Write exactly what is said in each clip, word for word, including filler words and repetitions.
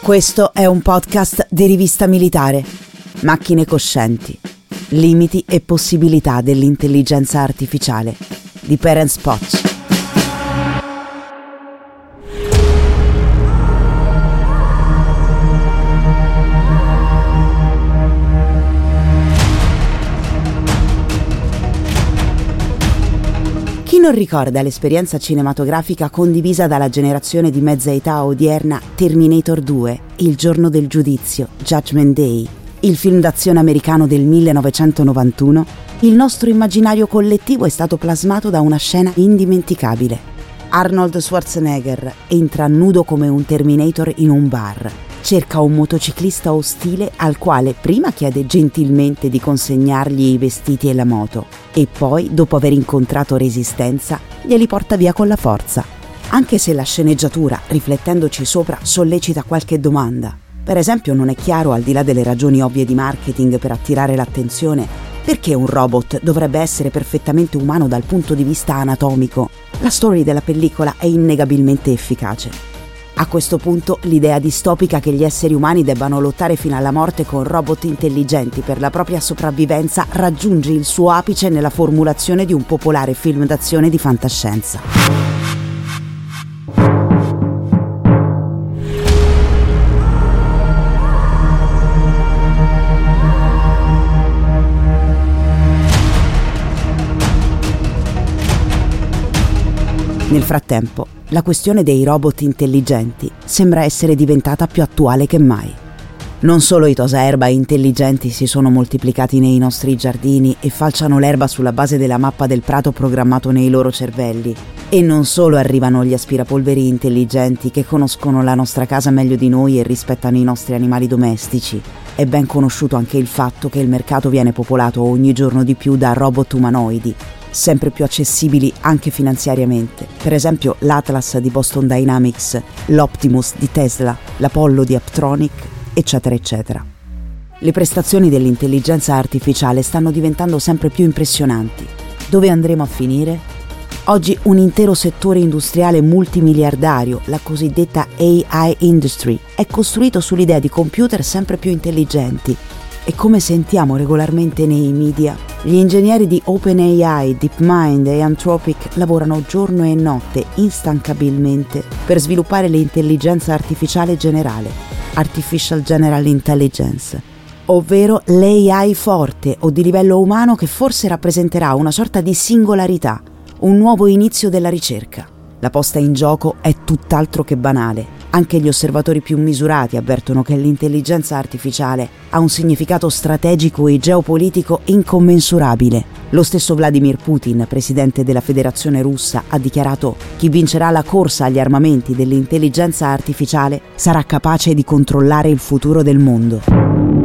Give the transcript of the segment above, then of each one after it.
Questo è un podcast di Rivista Militare. Macchine coscienti. Limiti e possibilità dell'intelligenza artificiale di Perence Poch. Chi non ricorda l'esperienza cinematografica condivisa dalla generazione di mezza età odierna Terminator due, Il giorno del giudizio, Judgment Day, il film d'azione americano del millenovecentonovantuno, il nostro immaginario collettivo è stato plasmato da una scena indimenticabile. Arnold Schwarzenegger entra nudo come un Terminator in un bar. Cerca un motociclista ostile al quale prima chiede gentilmente di consegnargli i vestiti e la moto e poi, dopo aver incontrato resistenza, glieli porta via con la forza. Anche se la sceneggiatura, riflettendoci sopra, sollecita qualche domanda. Per esempio, non è chiaro, al di là delle ragioni ovvie di marketing per attirare l'attenzione, perché un robot dovrebbe essere perfettamente umano dal punto di vista anatomico. La story della pellicola è innegabilmente efficace. A questo punto l'idea distopica che gli esseri umani debbano lottare fino alla morte con robot intelligenti per la propria sopravvivenza raggiunge il suo apice nella formulazione di un popolare film d'azione di fantascienza. Nel frattempo, la questione dei robot intelligenti sembra essere diventata più attuale che mai. Non solo i tosaerba intelligenti si sono moltiplicati nei nostri giardini e falciano l'erba sulla base della mappa del prato programmato nei loro cervelli, e non solo arrivano gli aspirapolveri intelligenti che conoscono la nostra casa meglio di noi e rispettano i nostri animali domestici. È ben conosciuto anche il fatto che il mercato viene popolato ogni giorno di più da robot umanoidi, sempre più accessibili anche finanziariamente. Per esempio l'Atlas di Boston Dynamics, l'Optimus di Tesla, l'Apollo di Apptronic, eccetera eccetera. Le prestazioni dell'intelligenza artificiale stanno diventando sempre più impressionanti. Dove andremo a finire? Oggi un intero settore industriale multimiliardario, la cosiddetta A I industry, è costruito sull'idea di computer sempre più intelligenti. E come sentiamo regolarmente nei media, gli ingegneri di OpenAI, DeepMind e Anthropic lavorano giorno e notte instancabilmente per sviluppare l'intelligenza artificiale generale, Artificial General Intelligence, ovvero l'A I forte o di livello umano che forse rappresenterà una sorta di singolarità, un nuovo inizio della ricerca. La posta in gioco è tutt'altro che banale. Anche gli osservatori più misurati avvertono che l'intelligenza artificiale ha un significato strategico e geopolitico incommensurabile. Lo stesso Vladimir Putin, presidente della Federazione Russa, ha dichiarato: chi vincerà la corsa agli armamenti dell'intelligenza artificiale sarà capace di controllare il futuro del mondo.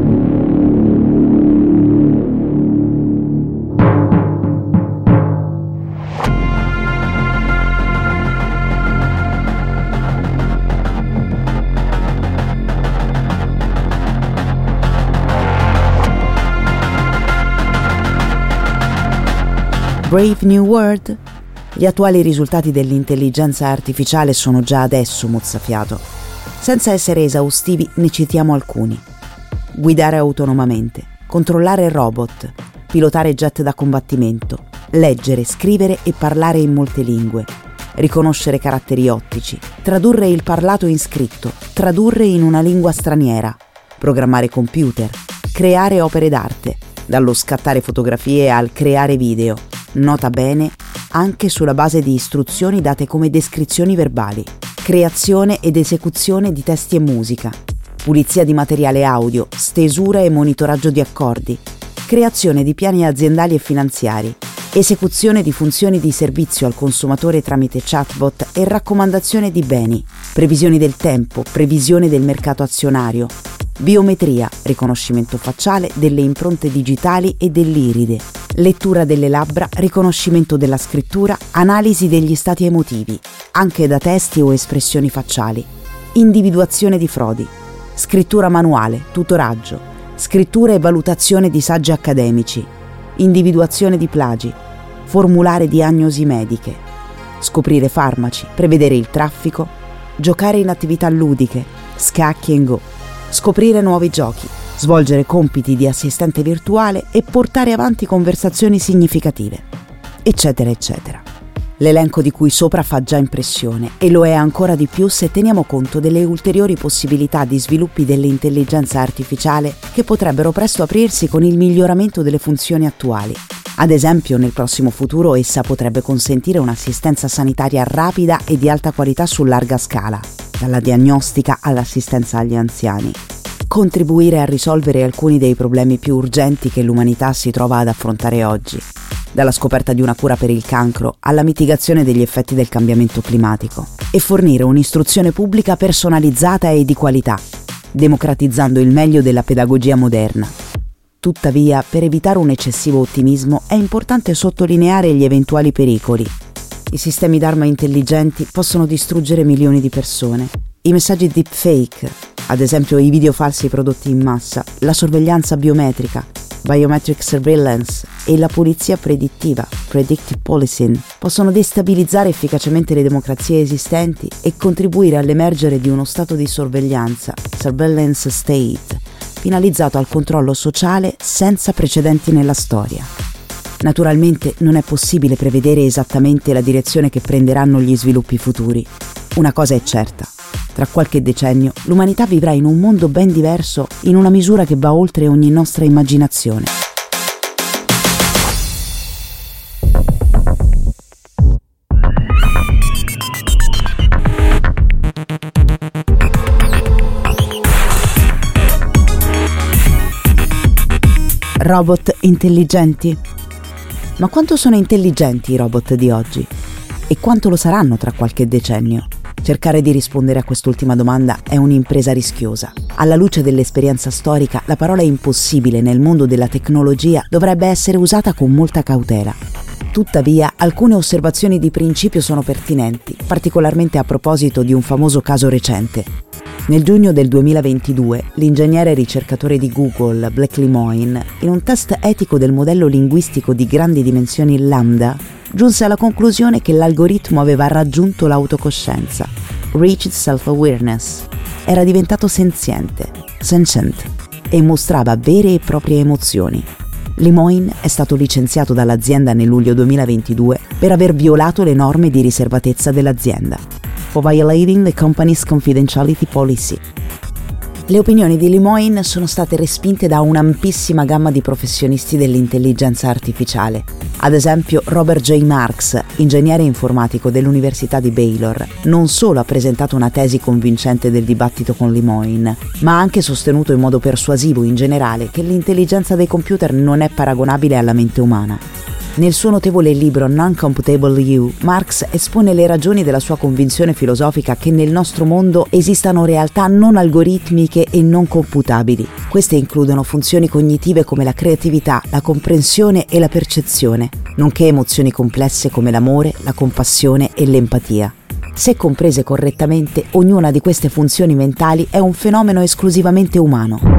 Brave New World? Gli attuali risultati dell'intelligenza artificiale sono già adesso mozzafiato. Senza essere esaustivi ne citiamo alcuni. Guidare autonomamente, controllare robot, pilotare jet da combattimento, leggere, scrivere e parlare in molte lingue, riconoscere caratteri ottici, tradurre il parlato in scritto, tradurre in una lingua straniera, programmare computer, creare opere d'arte, dallo scattare fotografie al creare video, nota bene anche sulla base di istruzioni date come descrizioni verbali, creazione ed esecuzione di testi e musica, pulizia di materiale audio, stesura e monitoraggio di accordi, creazione di piani aziendali e finanziari, esecuzione di funzioni di servizio al consumatore tramite chatbot e raccomandazione di beni, previsioni del tempo, previsione del mercato azionario, biometria, riconoscimento facciale delle impronte digitali e dell'iride, lettura delle labbra, riconoscimento della scrittura, analisi degli stati emotivi, anche da testi o espressioni facciali, individuazione di frodi, scrittura manuale, tutoraggio, scrittura e valutazione di saggi accademici, individuazione di plagi, formulare diagnosi mediche, scoprire farmaci, prevedere il traffico, giocare in attività ludiche, scacchi and go, scoprire nuovi giochi, svolgere compiti di assistente virtuale e portare avanti conversazioni significative, eccetera eccetera. L'elenco di cui sopra fa già impressione e lo è ancora di più se teniamo conto delle ulteriori possibilità di sviluppi dell'intelligenza artificiale che potrebbero presto aprirsi con il miglioramento delle funzioni attuali. Ad esempio, nel prossimo futuro essa potrebbe consentire un'assistenza sanitaria rapida e di alta qualità su larga scala, dalla diagnostica all'assistenza agli anziani. Contribuire a risolvere alcuni dei problemi più urgenti che l'umanità si trova ad affrontare oggi, dalla scoperta di una cura per il cancro alla mitigazione degli effetti del cambiamento climatico, e fornire un'istruzione pubblica personalizzata e di qualità, democratizzando il meglio della pedagogia moderna. Tuttavia, per evitare un eccessivo ottimismo, è importante sottolineare gli eventuali pericoli. I sistemi d'arma intelligenti possono distruggere milioni di persone. I messaggi deepfake, ad esempio i video falsi prodotti in massa, la sorveglianza biometrica, biometric surveillance e la polizia predittiva, predictive policing, possono destabilizzare efficacemente le democrazie esistenti e contribuire all'emergere di uno stato di sorveglianza, surveillance state, finalizzato al controllo sociale senza precedenti nella storia. Naturalmente non è possibile prevedere esattamente la direzione che prenderanno gli sviluppi futuri. Una cosa è certa: tra qualche decennio l'umanità vivrà in un mondo ben diverso, in una misura che va oltre ogni nostra immaginazione. Robot intelligenti? Ma quanto sono intelligenti i robot di oggi? E quanto lo saranno tra qualche decennio? Cercare di rispondere a quest'ultima domanda è un'impresa rischiosa. Alla luce dell'esperienza storica, la parola impossibile nel mondo della tecnologia dovrebbe essere usata con molta cautela. Tuttavia, alcune osservazioni di principio sono pertinenti, particolarmente a proposito di un famoso caso recente. Nel giugno del duemilaventidue, l'ingegnere e ricercatore di Google, Blake Lemoine, in un test etico del modello linguistico di grandi dimensioni Lambda, giunse alla conclusione che l'algoritmo aveva raggiunto l'autocoscienza, reached self-awareness, era diventato senziente, sentient, e mostrava vere e proprie emozioni. Lemoine è stato licenziato dall'azienda nel luglio duemilaventidue per aver violato le norme di riservatezza dell'azienda, for violating the company's confidentiality policy. Le opinioni di Lemoine sono state respinte da un'ampissima gamma di professionisti dell'intelligenza artificiale. Ad esempio, Robert J. Marks, ingegnere informatico dell'Università di Baylor, non solo ha presentato una tesi convincente del dibattito con Lemoine, ma ha anche sostenuto in modo persuasivo in generale che l'intelligenza dei computer non è paragonabile alla mente umana. Nel suo notevole libro Non-Computable You, Marx espone le ragioni della sua convinzione filosofica che nel nostro mondo esistano realtà non algoritmiche e non computabili. Queste includono funzioni cognitive come la creatività, la comprensione e la percezione, nonché emozioni complesse come l'amore, la compassione e l'empatia. Se comprese correttamente, ognuna di queste funzioni mentali è un fenomeno esclusivamente umano.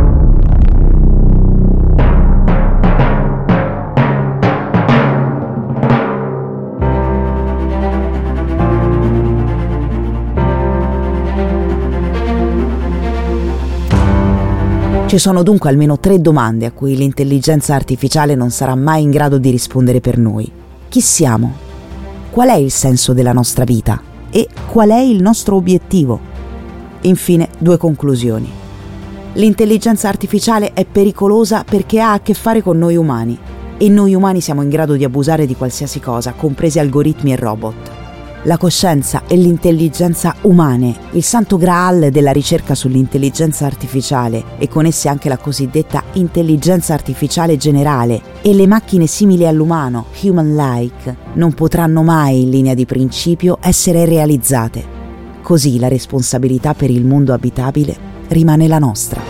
Ci sono dunque almeno tre domande a cui l'intelligenza artificiale non sarà mai in grado di rispondere per noi. Chi siamo? Qual è il senso della nostra vita? E qual è il nostro obiettivo? Infine, due conclusioni. L'intelligenza artificiale è pericolosa perché ha a che fare con noi umani, e noi umani siamo in grado di abusare di qualsiasi cosa, compresi algoritmi e robot. La coscienza e l'intelligenza umane, il santo graal della ricerca sull'intelligenza artificiale e con esse anche la cosiddetta intelligenza artificiale generale e le macchine simili all'umano, human-like, non potranno mai in linea di principio essere realizzate. Così la responsabilità per il mondo abitabile rimane la nostra.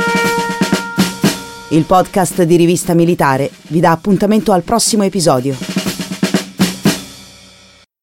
Il podcast di Rivista Militare vi dà appuntamento al prossimo episodio.